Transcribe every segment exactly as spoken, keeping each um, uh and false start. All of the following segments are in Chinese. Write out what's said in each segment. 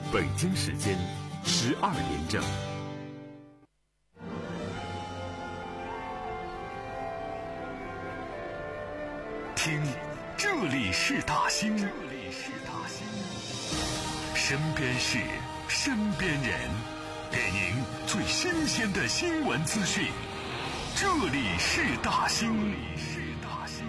北京时间十二点整。听，这里是大兴，这里是大兴，身边事，身边人，给您最新鲜的新闻资讯。这里是大兴，这里是大兴。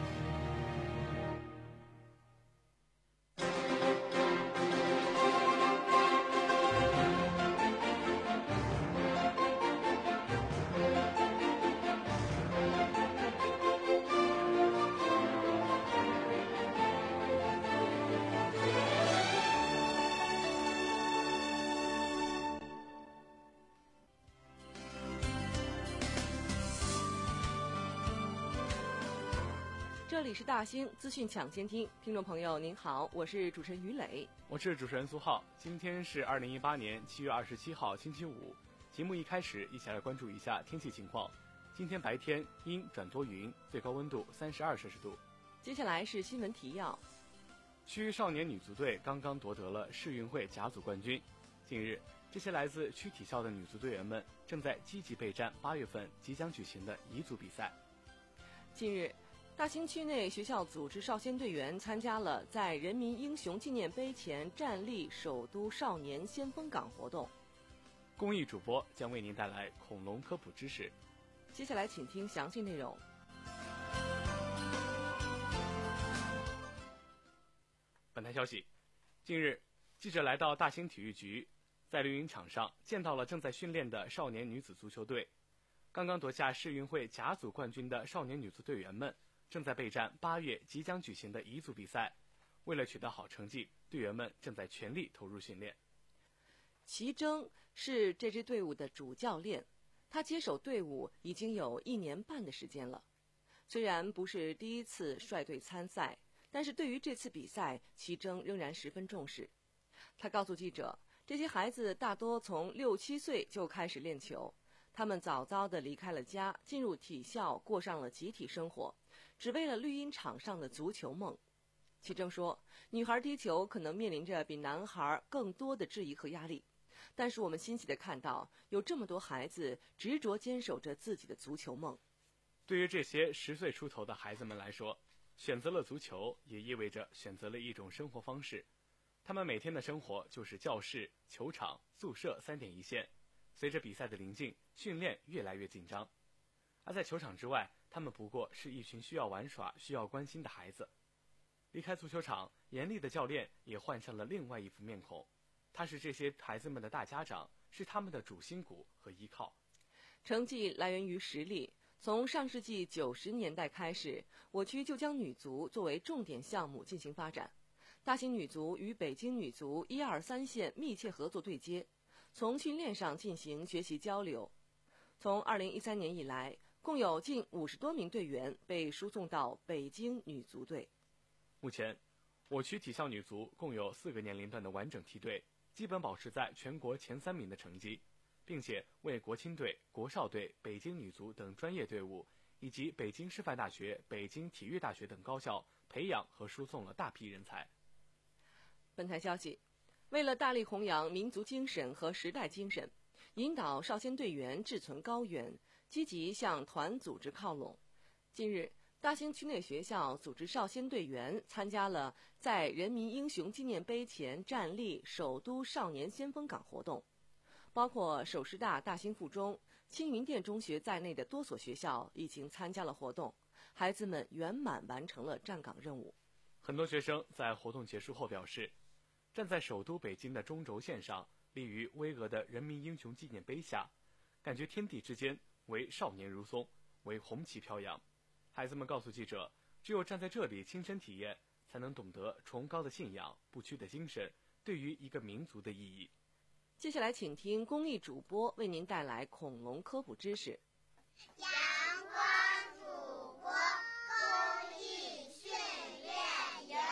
这里是大兴资讯抢先听，听众朋友您好，我是主持人于磊， 我是主持人苏浩。今天是二零一八年七月二十七号星期五，节目一开始一起来关注一下天气情况。今天白天阴转多云，最高温度三十二摄氏度。 接下来是新闻提要。 区少年女足队刚刚夺得了世运会甲组冠军。近日，这些来自区体校的女足队员们正在积极备战八月份即将举行的乙组比赛。 近日，大兴区内学校组织少先队员参加了在人民英雄纪念碑前站立首都少年先锋岗活动。 公益主播将为您带来恐龙科普知识。 接下来请听详细内容。 本台消息，近日，记者来到大兴体育局，在绿茵场上见到了正在训练的少年女子足球队。刚刚夺下世运会甲组冠军的少年女足队员们正在备战八月即将举行的乙组比赛，为了取得好成绩，队员们正在全力投入训练。 齐征是这支队伍的主教练，他接手队伍已经有一年半的时间了。虽然不是第一次率队参赛，但是对于这次比赛，齐征仍然十分重视。他告诉记者，这些孩子大多从六七岁就开始练球，他们早早地离开了家，进入体校，过上了集体生活，只为了绿茵场上的足球梦。齐征说，女孩踢球可能面临着比男孩更多的质疑和压力，但是我们欣喜地看到有这么多孩子执着坚守着自己的足球梦。 对于这些十岁出头的孩子们来说，选择了足球也意味着选择了一种生活方式。他们每天的生活就是教室、球场、宿舍三点一线。随着比赛的临近，训练越来越紧张。而在球场之外，他们不过是一群需要玩耍、需要关心的孩子。离开足球场，严厉的教练也换上了另外一副面孔。他是这些孩子们的大家长，是他们的主心骨和依靠。 成绩来源于实力。从上世纪九十年代开始，我区就将女足作为重点项目进行发展。大兴女足与北京女足一二三线密切合作对接，从训练上进行学习交流。从二零一三年以来，共有近五十多名队员被输送到北京女足队。 目前，我区体校女足共有四个年龄段的完整梯队，基本保持在全国前三名的成绩，并且为国青队、国少队、北京女足等专业队伍以及北京师范大学、北京体育大学等高校培养和输送了大批人才。 本台消息，为了大力弘扬民族精神和时代精神，引导少先队员志存高远，积极向团组织靠拢。近日，大兴区内学校组织少先队员参加了在人民英雄纪念碑前站立首都少年先锋岗活动，包括首师大大兴附中、青云店中学在内的多所学校已经参加了活动，孩子们圆满完成了站岗任务。 很多学生在活动结束后表示，站在首都北京的中轴线上，立于巍峨的人民英雄纪念碑下，感觉天地之间为少年如松，为红旗飘扬。孩子们告诉记者，只有站在这里亲身体验，才能懂得崇高的信仰、不屈的精神对于一个民族的意义。 接下来请听公益主播为您带来恐龙科普知识。 阳光主播公益训练营。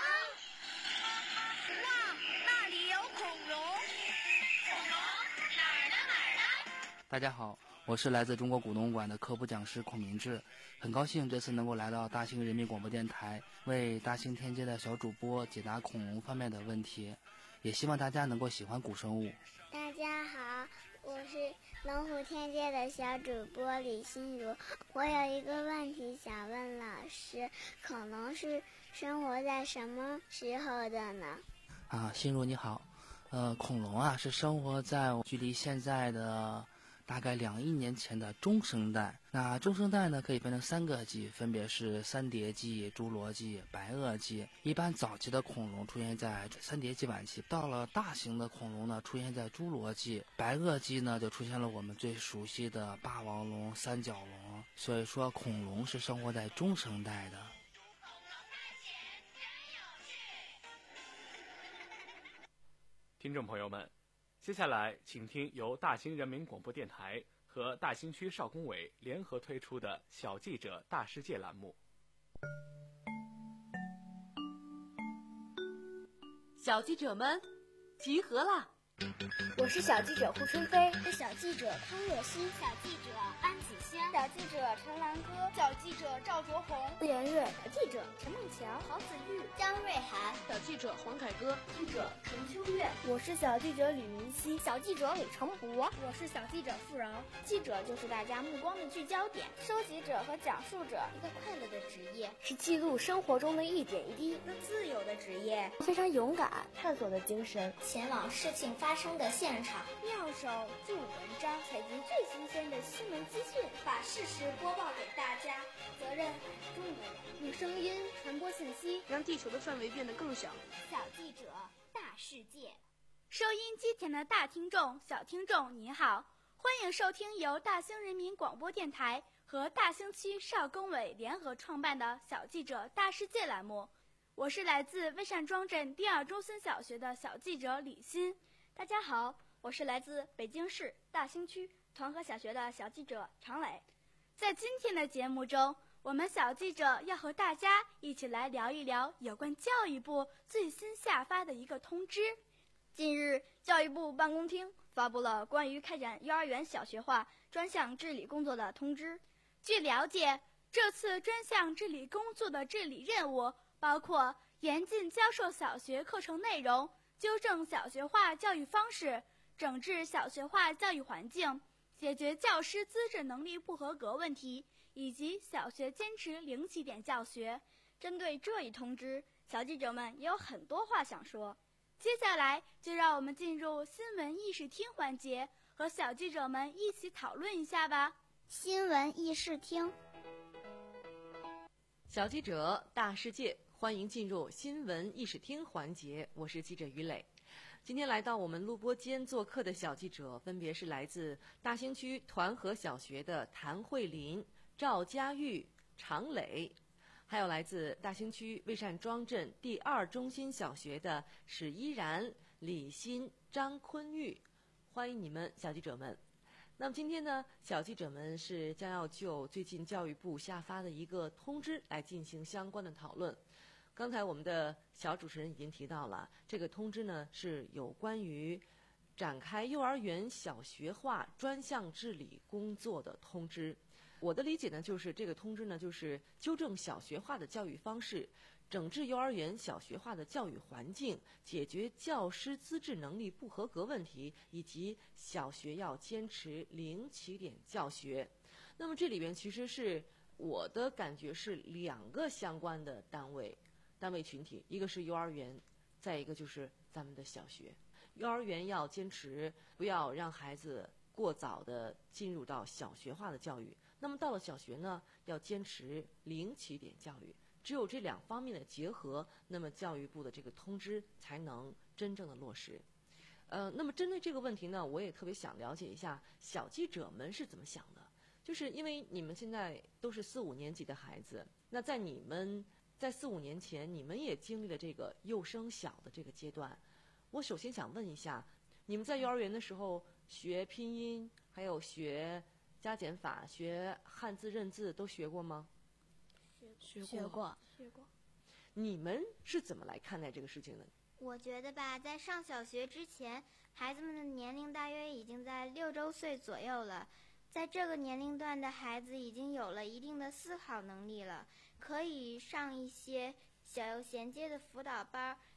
哇，那里有恐龙！恐龙哪儿呢哪儿呢？ 大家好，我是来自中国古农馆的科普讲师孔明志，很高兴这次能够来到大兴人民广播电台，为大兴天街的小主播解答恐龙方面的问题。 也希望大家能够喜欢古生物。 大家好，我是龙虎天界的小主播李心如。我有一个问题想问老师，恐龙是生活在什么时候的呢？ 啊，心如你好，呃，恐龙啊是生活在距离现在的大概两亿年前的中生代。那中生代呢，可以分成三个纪，分别是三叠纪、侏罗纪、白垩纪。一般早期的恐龙出现在三叠纪晚期，到了大型的恐龙呢，出现在侏罗纪。白垩纪呢，就出现了我们最熟悉的霸王龙、三角龙。所以说，恐龙是生活在中生代的。 听众朋友们，接下来请听由大兴人民广播电台和大兴区少工委联合推出的小记者大世界栏目。 小记者们集合啦！ 我是小记者胡春飞，是小记者康若曦， 小记者安子轩， 小记者陈兰歌， 小记者赵卓红， 顾妍月， 小记者陈梦乔， 郝子玉， 张瑞涵， 小记者黄凯歌， 记者陈秋月。我是小记者吕明熙， 小记者李成博， 我是小记者付饶。记者就是大家目光的聚焦点，收集者和讲述者，一个快乐的职业，是记录生活中的一点一滴，一个自由的职业，非常勇敢，探索的精神， 前往事情发生的现场， 妙手著文章，采集最新鲜的新闻资讯， 把事实播报给大家。 责任很重的人，用声音传播信息， 让地球的范围变得更小。 小记者大世界， 收音机前的大听众、小听众您好，欢迎收听由大兴人民广播电台和大兴区少工委联合创办的小记者大世界栏目。我是来自魏善庄镇第二中心小学的小记者李欣。 大家好，我是来自北京市大兴区团河小学的小记者常磊。 在今天的节目中，我们小记者要和大家一起来聊一聊有关教育部最新下发的一个通知。 近日，教育部办公厅发布了关于开展幼儿园小学化专项治理工作的通知。 据了解，这次专项治理工作的治理任务包括严禁教授小学课程内容，纠正小学化教育方式，整治小学化教育环境，解决教师资质能力不合格问题，以及小学坚持零起点教学。 针对这一通知，小记者们也有很多话想说。 接下来就让我们进入新闻议事厅环节，和小记者们一起讨论一下吧。 新闻议事厅， 小记者大世界，欢迎进入新闻议事厅环节，我是记者于磊。今天来到我们录播间做客的小记者分别是来自大兴区团河小学的谭慧琳、赵佳玉、常磊，还有来自大兴区魏善庄镇第二中心小学的史依然、李欣、张坤玉，欢迎你们小记者们。那么今天呢，小记者们是将要就最近教育部下发的一个通知来进行相关的讨论。刚才我们的小主持人已经提到了，这个通知呢是有关于展开幼儿园小学化专项治理工作的通知。我的理解呢，就是这个通知呢，就是纠正小学化的教育方式，整治幼儿园小学化的教育环境，解决教师资质能力不合格问题，以及小学要坚持零起点教学。那么这里边其实是我的感觉是两个相关的单位单位群体，一个是幼儿园，再一个就是咱们的小学。幼儿园要坚持不要让孩子过早的进入到小学化的教育，那么到了小学呢，要坚持零起点教育。只有这两方面的结合，那么教育部的这个通知才能真正的落实。呃，那么针对这个问题呢，我也特别想了解一下小记者们是怎么想的。就是因为你们现在都是四五年级的孩子，那在你们在四五年前，你们也经历了这个幼升小的这个阶段。我首先想问一下，你们在幼儿园的时候学拼音，还有学加减法、学汉字认字都学过吗？ 学学过， 学过。 你们是怎么来看待这个事情的？ 我觉得吧，在上小学之前，孩子们的年龄大约已经在六周岁左右了。在这个年龄段的孩子已经有了一定的思考能力了，可以上一些小有衔接的辅导班，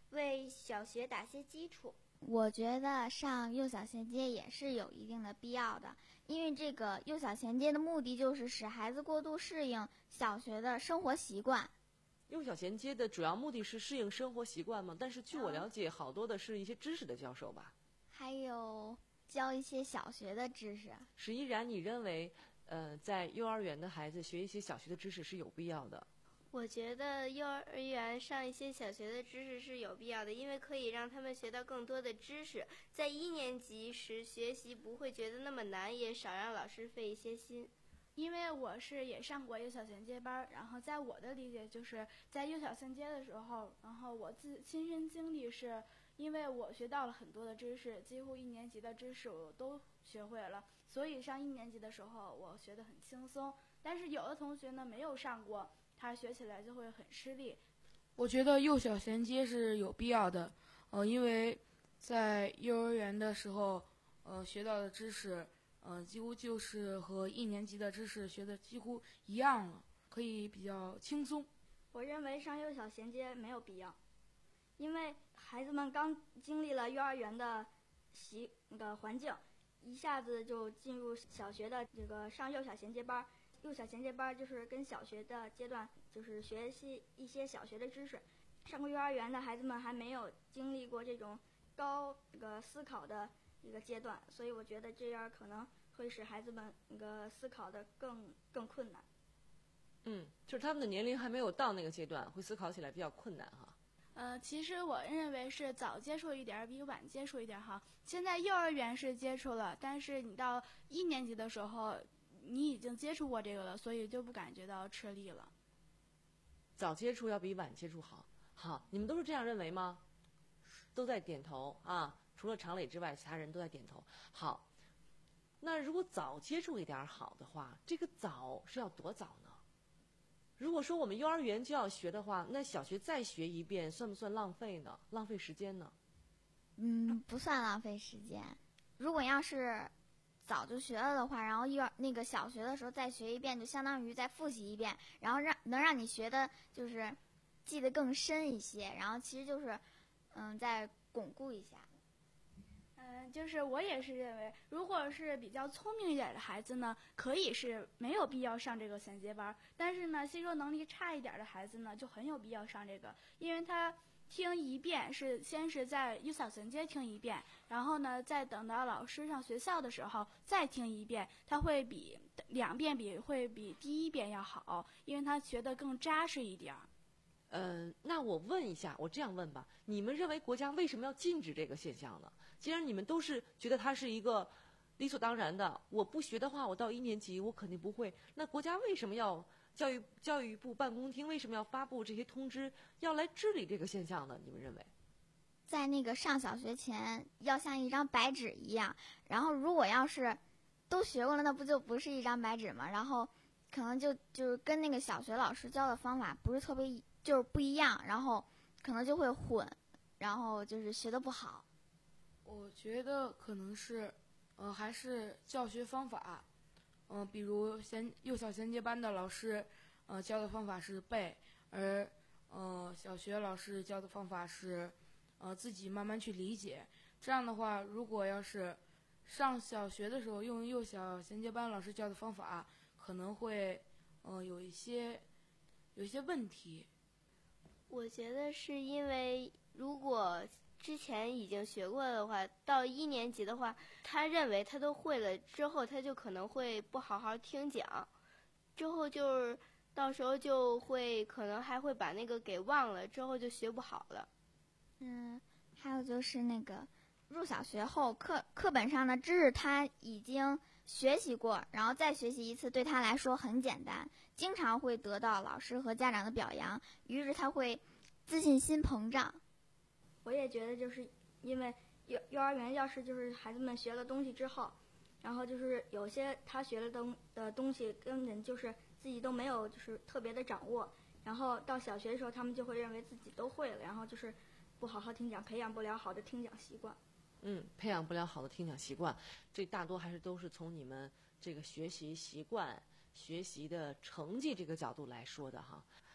为小学打些基础。 我觉得上幼小衔接也是有一定的必要的，因为这个幼小衔接的目的就是使孩子过度适应小学的生活习惯。 幼小衔接的主要目的是适应生活习惯吗？但是据我了解，好多的是一些知识的教授吧？ 还有教一些小学的知识。 史依然，你认为，呃，在幼儿园的孩子学一些小学的知识是有必要的？ 我觉得幼儿园上一些小学的知识是有必要的，因为可以让他们学到更多的知识，在一年级时学习不会觉得那么难，也少让老师费一些心。 因为我是也上过幼小衔接班，然后在我的理解就是在幼小衔接的时候，然后我自亲身经历是，因为我学到了很多的知识，几乎一年级的知识我都学会了，所以上一年级的时候我学得很轻松。但是有的同学呢没有上过，他学起来就会很吃力。 我觉得幼小衔接是有必要的，呃，因为在幼儿园的时候，呃，学到的知识，呃，几乎就是和一年级的知识学的几乎一样了，可以比较轻松。 我认为上幼小衔接没有必要，因为孩子们刚经历了幼儿园的习那个环境，一下子就进入小学的这个上幼小衔接班。幼小衔接班就是跟小学的阶段就是学习一些小学的知识，上过幼儿园的孩子们还没有经历过这种高这个思考的一个阶段，所以我觉得这样可能会使孩子们那个思考的更更困难。 嗯，就是他们的年龄还没有到那个阶段，会思考起来比较困难哈。 呃，其实我认为是早接触一点比晚接触一点哈。现在幼儿园是接触了，但是你到一年级的时候，你已经接触过这个了，所以就不感觉到吃力了。 早接触要比晚接触好。好，你们都是这样认为吗？都在点头啊，除了常磊之外，其他人都在点头。好，那如果早接触一点好的话，这个早是要多早呢？如果说我们幼儿园就要学的话，那小学再学一遍，算不算浪费呢？浪费时间呢？ 嗯，不算浪费时间。如果要是早就学了的话，然后幼儿那个小学的时候再学一遍，就相当于再复习一遍，然后让能让你学的就是记得更深一些，然后其实就是嗯再巩固一下。 嗯，就是我也是认为，如果是比较聪明一点的孩子呢，可以是没有必要上这个衔接班，但是呢，吸收能力差一点的孩子呢，就很有必要上这个，因为他听一遍是先是在幼小衔接听一遍，然后呢，再等到老师上学校的时候再听一遍，他会比两遍比会比第一遍要好，因为他学得更扎实一点。 嗯、呃，那我问一下，我这样问吧，你们认为国家为什么要禁止这个现象呢？既然你们都是觉得它是一个理所当然的，我不学的话，我到一年级我肯定不会。那国家为什么要教育教育部办公厅为什么要发布这些通知，要来治理这个现象呢？你们认为？ 在那个上小学前，要像一张白纸一样，然后如果要是都学过了，那不就不是一张白纸吗？然后可能就就是跟那个小学老师教的方法不是特别就是不一样，然后可能就会混，然后就是学得不好。 我觉得可能是，呃，还是教学方法，嗯、呃，比如衔幼小衔接班的老师，呃，教的方法是背，而呃小学老师教的方法是，呃自己慢慢去理解。这样的话，如果要是上小学的时候用幼小衔接班老师教的方法，可能会，呃有一些有一些问题。 我觉得是因为如果之前已经学过的话，到一年级的话，他认为他都会了，之后他就可能会不好好听讲，之后就是到时候就会可能还会把那个给忘了，之后就学不好了。 嗯，还有就是那个入小学后课课本上的知识他已经学习过，然后再学习一次对他来说很简单，经常会得到老师和家长的表扬，于是他会自信心膨胀。 我也觉得就是因为幼幼儿园要是就是孩子们学了东西之后，然后就是有些他学了东的东西根本就是自己都没有就是特别的掌握，然后到小学的时候他们就会认为自己都会了，然后就是不好好听讲，培养不了好的听讲习惯。 嗯，培养不了好的听讲习惯，这大多还是都是从你们这个学习习惯、学习的成绩这个角度来说的哈。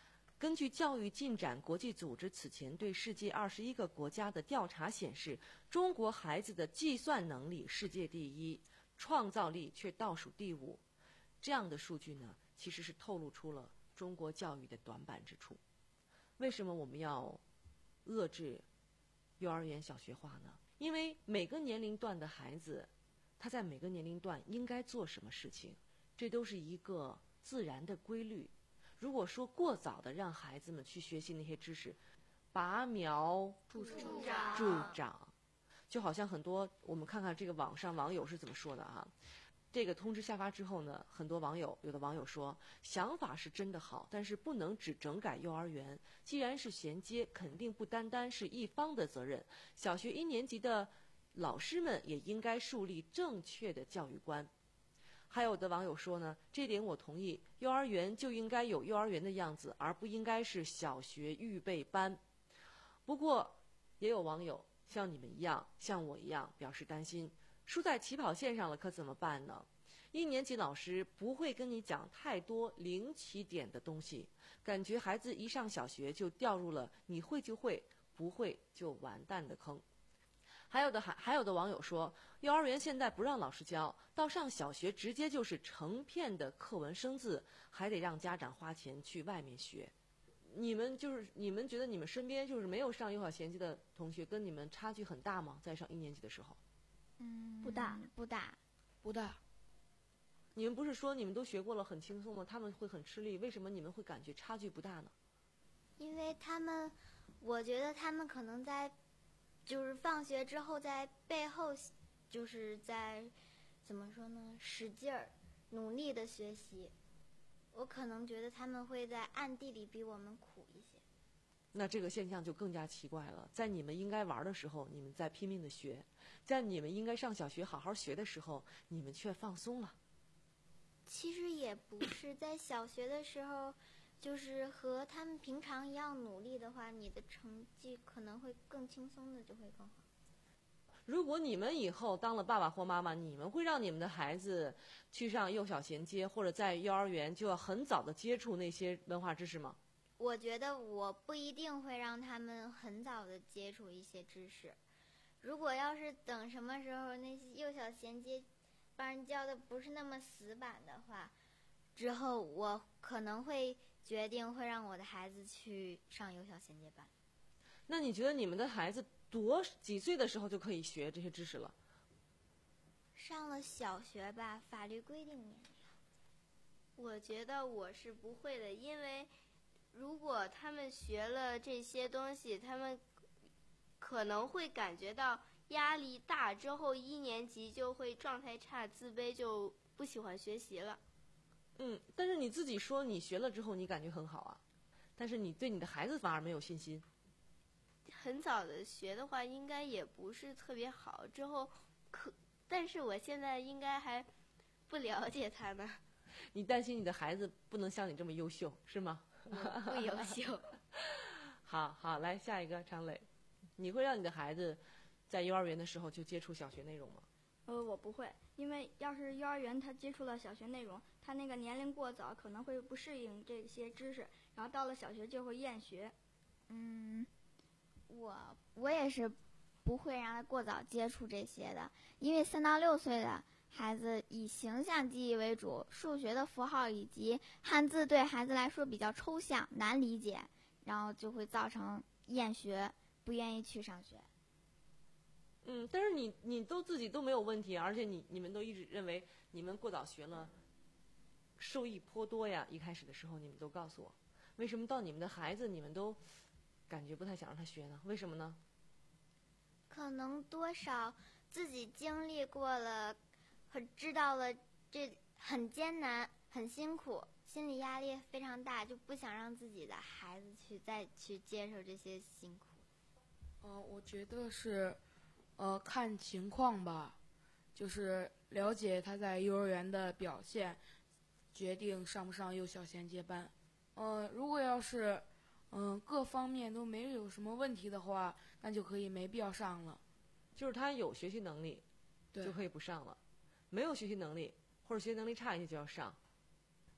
根据教育进展国际组织此前对世界二十一个国家的调查显示，中国孩子的计算能力世界第一，创造力却倒数第五。这样的数据呢，其实是透露出了中国教育的短板之处。为什么我们要遏制幼儿园小学化呢？因为每个年龄段的孩子，他在每个年龄段应该做什么事情，这都是一个自然的规律。如果说过早的让孩子们去学习那些知识，拔苗助长，助长，就好像很多我们看看这个网上网友是怎么说的啊？这个通知下发之后呢，很多网友有的网友说，想法是真的好，但是不能只整改幼儿园。既然是衔接，肯定不单单是一方的责任。小学一年级的老师们也应该树立正确的教育观。还有的网友说呢，这点我同意，幼儿园就应该有幼儿园的样子，而不应该是小学预备班。不过，也有网友像你们一样，像我一样表示担心，输在起跑线上了可怎么办呢？一年级老师不会跟你讲太多零起点的东西，感觉孩子一上小学就掉入了你会就会，不会就完蛋的坑。还有的还还有的网友说，幼儿园现在不让老师教，到上小学直接就是成片的课文生字，还得让家长花钱去外面学。你们就是你们觉得你们身边就是没有上幼小衔接的同学，跟你们差距很大吗？在上一年级的时候？ 嗯， 不大， 不大， 不大。 你们不是说你们都学过了很轻松吗？他们会很吃力，为什么你们会感觉差距不大呢？ 因为他们，我觉得他们可能在。就是放学之后在背后，就是在怎么说呢，使劲儿努力的学习。我可能觉得他们会在暗地里比我们苦一些。 那这个现象就更加奇怪了，在你们应该玩的时候，你们在拼命的学；在你们应该上小学好好学的时候，你们却放松了。 其实也不是，在小学的时候，就是和他们平常一样努力的话，你的成绩可能会更轻松的就会更好。 如果你们以后当了爸爸或妈妈，你们会让你们的孩子去上幼小衔接，或者在幼儿园就要很早的接触那些文化知识吗？ 我觉得我不一定会让他们很早的接触一些知识。如果要是等什么时候那些幼小衔接帮人教的不是那么死板的话，之后我可能会决定会让我的孩子去上幼小衔接班。 那你觉得你们的孩子多几岁的时候就可以学这些知识了？ 上了小学吧，法律规定年龄。 我觉得我是不会的，因为如果他们学了这些东西，他们可能会感觉到压力大，之后一年级就会状态差、自卑，就不喜欢学习了。 嗯，但是你自己说你学了之后你感觉很好啊，但是你对你的孩子反而没有信心。 很早的学的话，应该也不是特别好。之后可，但是我现在应该还不了解他呢。 你担心你的孩子不能像你这么优秀，是吗？ 不优秀。 好好，来下一个常磊，你会让你的孩子在幼儿园的时候就接触小学内容吗？ 呃，我不会，因为要是幼儿园他接触了小学内容，他那个年龄过早，可能会不适应这些知识，然后到了小学就会厌学。 嗯，我我也是不会让他过早接触这些的，因为三到六岁的孩子以形象记忆为主，数学的符号以及汉字对孩子来说比较抽象难理解，然后就会造成厌学，不愿意去上学。 嗯，但是你你都自己都没有问题，而且你你们都一直认为你们过早学了，受益颇多呀。一开始的时候你们都告诉我，为什么到你们的孩子你们都感觉不太想让他学呢？为什么呢？ 可能多少自己经历过了和知道了这很艰难很辛苦，心理压力非常大，就不想让自己的孩子去再去接受这些辛苦。 嗯、呃，我觉得是呃看情况吧，就是了解他在幼儿园的表现，决定上不上幼小衔接班。呃，如果要是嗯、呃、各方面都没有什么问题的话，那就可以没必要上了。 就是他有学习能力，就可以不上了；没有学习能力或者学习能力差一些就要上。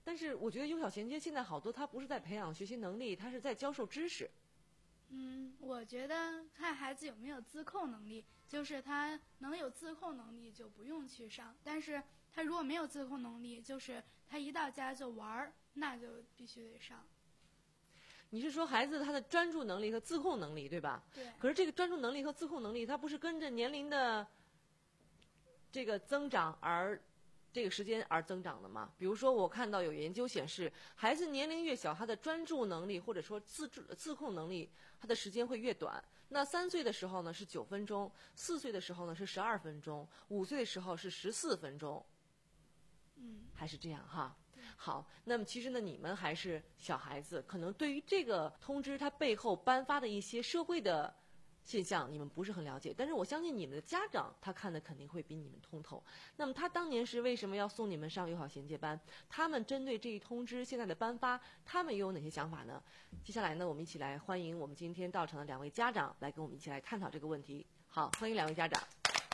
但是我觉得幼小衔接现在好多，它不是在培养学习能力，它是在教授知识。 嗯，我觉得看孩子有没有自控能力，就是他能有自控能力就不用去上，但是他如果没有自控能力，就是他一到家就玩儿，那就必须得上。 你是说孩子他的专注能力和自控能力，对吧？ 对。 可是这个专注能力和自控能力，它不是跟着年龄的这个增长而这个时间而增长的吗？比如说，我看到有研究显示，孩子年龄越小，他的专注能力或者说自自控能力，他的时间会越短。那三岁的时候呢是九分钟，四岁的时候呢是十二分钟，五岁的时候是十四分钟。 嗯， 还是这样哈。好，那么其实呢，你们还是小孩子，可能对于这个通知它背后颁发的一些社会的现象，你们不是很了解。但是我相信你们的家长，他看的肯定会比你们通透。那么他当年是为什么要送你们上友好衔接班？他们针对这一通知现在的颁发，他们又有哪些想法呢？接下来呢，我们一起来欢迎我们今天到场的两位家长，来跟我们一起来探讨这个问题。好，欢迎两位家长。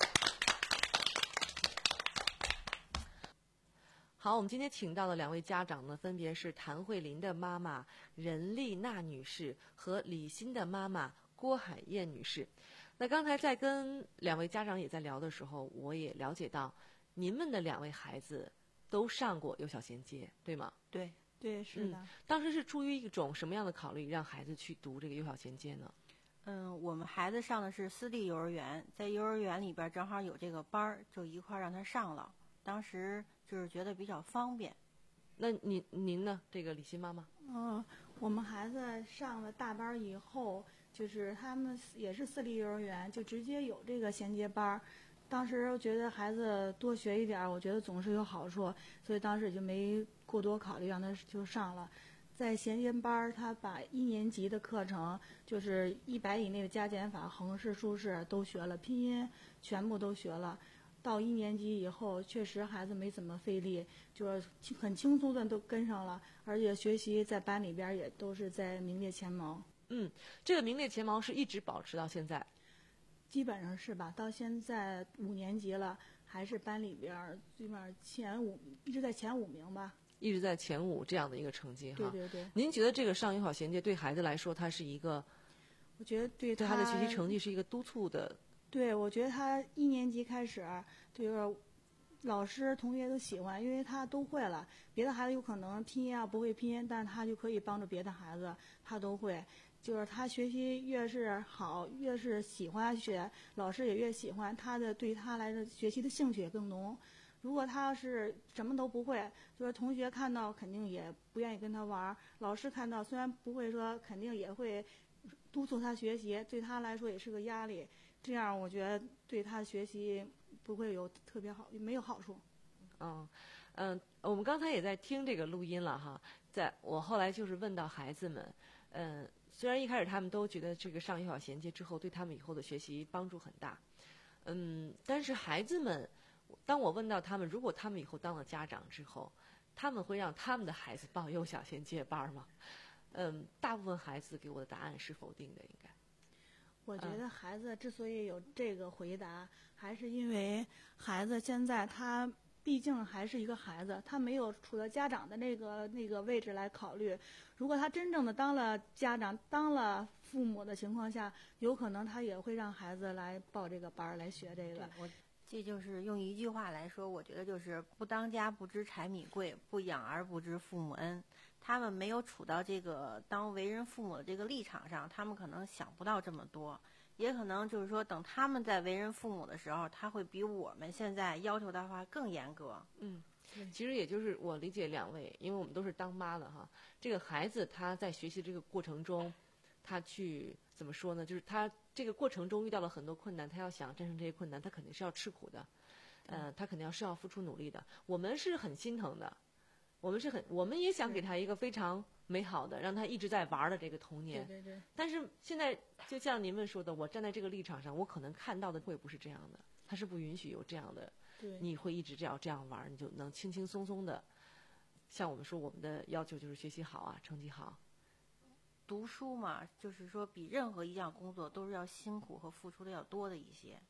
好，我们今天请到的两位家长呢，分别是谭慧琳的妈妈任丽娜女士和李欣的妈妈郭海燕女士。那刚才在跟两位家长也在聊的时候，我也了解到，您们的两位孩子都上过幼小衔接，对吗？ 对对，是的、 嗯。当时是出于一种什么样的考虑，让孩子去读这个幼小衔接呢？ 嗯，我们孩子上的是私立幼儿园，在幼儿园里边正好有这个班儿，就一块儿让他上了。当时就是觉得比较方便。 那您您呢？这个李欣妈妈？ 嗯，我们孩子上了大班以后，就是他们也是私立幼儿园，就直接有这个衔接班。当时觉得孩子多学一点，我觉得总是有好处，所以当时也就没过多考虑，让他就上了。在衔接班，他把一年级的课程，就是一百以内的加减法、横式、竖式都学了，拼音全部都学了。到一年级以后，确实孩子没怎么费力，就是很轻松的都跟上了，而且学习在班里边也都是在名列前茅。 嗯，这个名列前茅是一直保持到现在？ 基本上是吧，到现在五年级了，还是班里边最起码前五，一直在前五名吧。 一直在前五这样的一个成绩哈。 对对对。 您觉得这个上友好衔接对孩子来说，它是一个？ 我觉得对他对他的学习成绩是一个督促的。 对，我觉得他一年级开始，就是老师、同学都喜欢，因为他都会了。别的孩子有可能拼音啊不会拼音，但是他就可以帮助别的孩子，他都会。就是他学习越是好，越是喜欢学，老师也越喜欢，他的对他来的学习的兴趣也更浓。如果他要是什么都不会，就是同学看到肯定也不愿意跟他玩，老师看到虽然不会说，肯定也会督促他学习，对他来说也是个压力。这样我觉得对他的学习不会有特别好，没有好处。 嗯嗯，我们刚才也在听这个录音了哈，在我后来就是问到孩子们，嗯，虽然一开始他们都觉得这个上幼小衔接之后对他们以后的学习帮助很大，嗯，但是孩子们，当我问到他们，如果他们以后当了家长之后，他们会让他们的孩子报幼小衔接班吗？嗯，大部分孩子给我的答案是否定的，应该。 我觉得孩子之所以有这个回答，还是因为孩子现在他毕竟还是一个孩子，他没有处在家长的那个那个位置来考虑。如果他真正的当了家长、当了父母的情况下，有可能他也会让孩子来报这个班儿来学这个。 我这就是用一句话来说，我觉得就是不当家不知柴米贵，不养儿不知父母恩。他们没有处到这个当为人父母的这个立场上，他们可能想不到这么多，也可能就是说等他们在为人父母的时候，他会比我们现在要求的话更严格。 嗯，其实也就是我理解两位，因为我们都是当妈的哈，这个孩子他在学习这个过程中，他去怎么说呢？就是他这个过程中遇到了很多困难，他要想战胜这些困难，他肯定是要吃苦的，呃，他肯定要是要付出努力的。我们是很心疼的。我们是很，我们也想给他一个非常美好的，让他一直在玩的这个童年。 对对对。 但是现在就像您们说的，我站在这个立场上，我可能看到的会不是这样的，他是不允许有这样的。 对。 你会一直这样这样玩，你就能轻轻松松的。像我们说，我们的要求就是学习好啊，成绩好。 读书嘛，就是说比任何一项工作都是要辛苦和付出的要多的一些。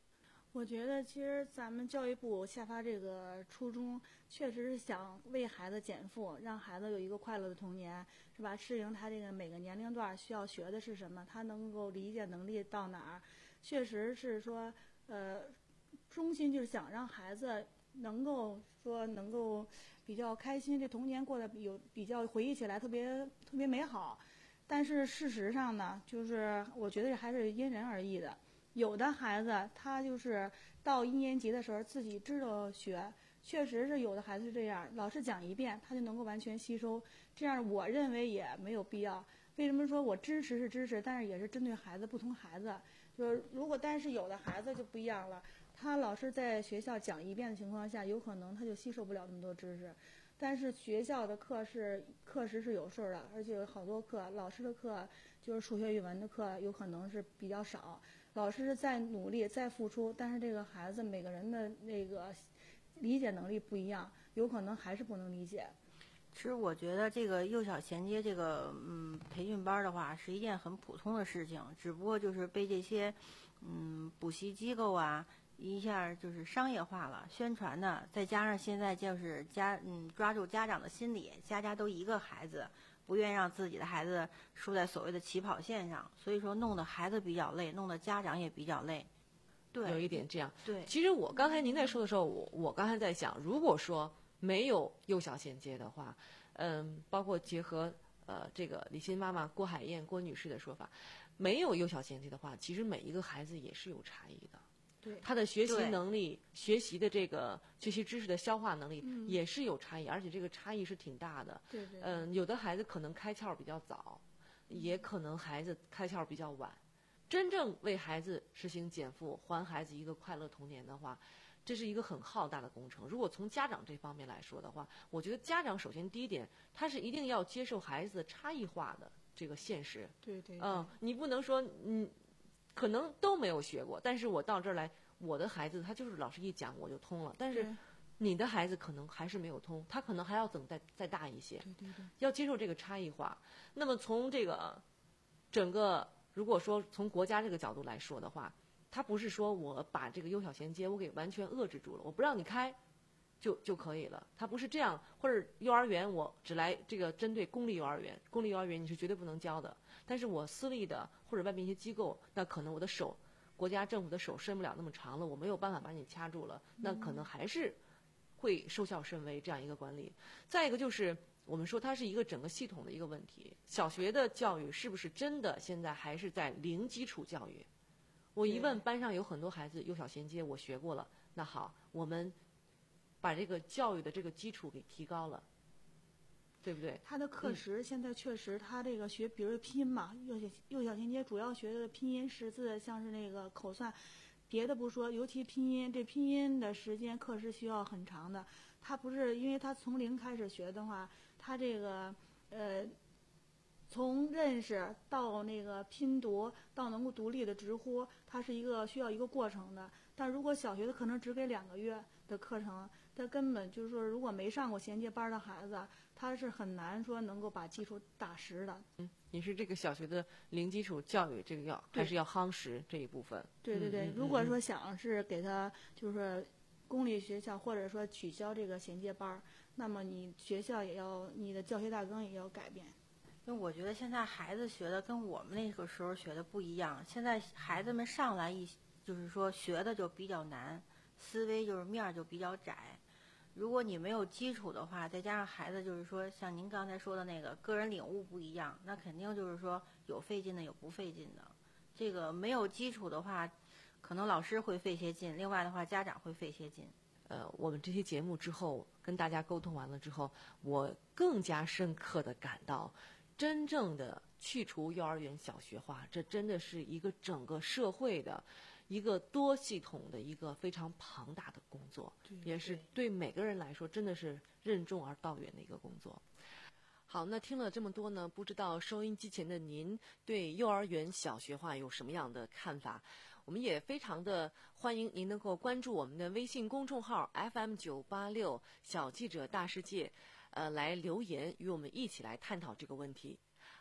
我觉得其实咱们教育部下发这个初衷，确实是想为孩子减负，让孩子有一个快乐的童年，是吧？适应他这个每个年龄段需要学的是什么，他能够理解能力到哪儿，确实是说，呃，中心就是想让孩子能够说能够比较开心，这童年过得有比较回忆起来特别特别美好。但是事实上呢，就是我觉得还是因人而异的。有的孩子他就是到一年级的时候自己知道学，确实是有的孩子是这样，老师讲一遍他就能够完全吸收，这样我认为也没有必要。为什么说我支持是支持，但是也是针对孩子不同孩子，就是如果但是有的孩子就不一样了，他老师在学校讲一遍的情况下，有可能他就吸收不了那么多知识。但是学校的课是课时是有数的，而且有好多课，老师的课就是数学、语文的课有可能是比较少。老师是在努力在付出，但是这个孩子每个人的那个理解能力不一样，有可能还是不能理解。 其实我觉得这个幼小衔接这个嗯培训班的话是一件很普通的事情，只不过就是被这些嗯补习机构啊一下就是商业化了，宣传呢，再加上现在就是家嗯抓住家长的心理，家家都一个孩子，不愿让自己的孩子输在所谓的起跑线上，所以说弄得孩子比较累，弄得家长也比较累。对， 有一点这样。 对， 其实我刚才您在说的时候，我我刚才在想，如果说没有幼小衔接的话，嗯，包括结合呃这个李欣妈妈郭海燕郭女士的说法，没有幼小衔接的话，其实每一个孩子也是有差异的。 对， 他的学习能力、学习的这个学习知识的消化能力也是有差异，嗯、而且这个差异是挺大的。 对对。 嗯，有的孩子可能开窍比较早，也可能孩子开窍比较晚。真正为孩子实行减负，还孩子一个快乐童年的话，这是一个很浩大的工程。如果从家长这方面来说的话，我觉得家长首先第一点，他是一定要接受孩子的差异化的这个现实。 对对。 嗯，你不能说嗯。可能都没有学过，但是我到这儿来，我的孩子他就是老师一讲我就通了，但是你的孩子可能还是没有通，他可能还要等再再大一些， 对对对， 要接受这个差异化。那么从这个整个，如果说从国家这个角度来说的话，他不是说我把这个幼小衔接我给完全遏制住了，我不让你开就就可以了，他不是这样。或者幼儿园我只来这个针对公立幼儿园，公立幼儿园你是绝对不能教的，但是我私立的或者外面一些机构，那可能我的手国家政府的手伸不了那么长了，我没有办法把你掐住了，那可能还是会收效甚微这样一个管理。再一个就是我们说它是一个整个系统的一个问题，小学的教育是不是真的现在还是在零基础教育？我一问班上有很多孩子幼小衔接我学过了，那好，我们把这个教育的这个基础给提高了，对不对？ 他的课时现在确实，他这个学，比如拼音嘛，幼小幼小衔接主要学的拼音识字，像是那个口算，别的不说，尤其拼音，这拼音的时间课时需要很长的。他不是因为他从零开始学的话，他这个呃，从认识到那个拼读到能够独立的直呼，它是一个需要一个过程的。但如果小学的可能只给两个月的课程，他根本就是说，如果没上过衔接班的孩子，他是很难说能够把基础打实的。 嗯，你是这个小学的零基础教育，这个要还是要夯实这一部分？ 对对对，嗯、如果说想是给他就是说公立学校或者说取消这个衔接班，那么你学校也要你的教学大纲也要改变。 因为我觉得现在孩子学的跟我们那个时候学的不一样，现在孩子们上来一就是说学的就比较难，思维就是面儿就比较窄。如果你没有基础的话，再加上孩子就是说像您刚才说的那个个人领悟不一样，那肯定就是说有费劲的有不费劲的。这个没有基础的话，可能老师会费些劲，另外的话家长会费些劲。 呃，我们这期节目之后跟大家沟通完了之后，我更加深刻地感到，真正的去除幼儿园小学化，这真的是一个整个社会的一个多系统的一个非常庞大的工作，也是对每个人来说真的是任重而道远的一个工作。好，那听了这么多呢，不知道收音机前的您对幼儿园小学化有什么样的看法？我们也非常的欢迎您能够关注我们的微信公众号 F M 九八六小记者大世界，呃，来留言与我们一起来探讨这个问题。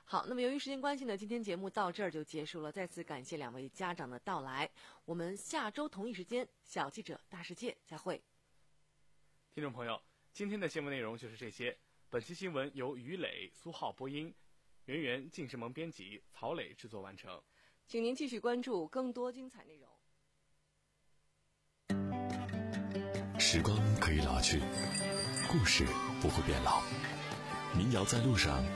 好，那么由于时间关系呢，今天节目到这儿就结束了。再次感谢两位家长的到来，我们下周同一时间小记者大世界再会。 听众朋友，今天的新闻内容就是这些。本期新闻由于磊、苏浩播音，圆圆、晋世萌编辑，曹磊制作完成。 请您继续关注更多精彩内容。时光可以老去，故事不会变老。民谣在路上，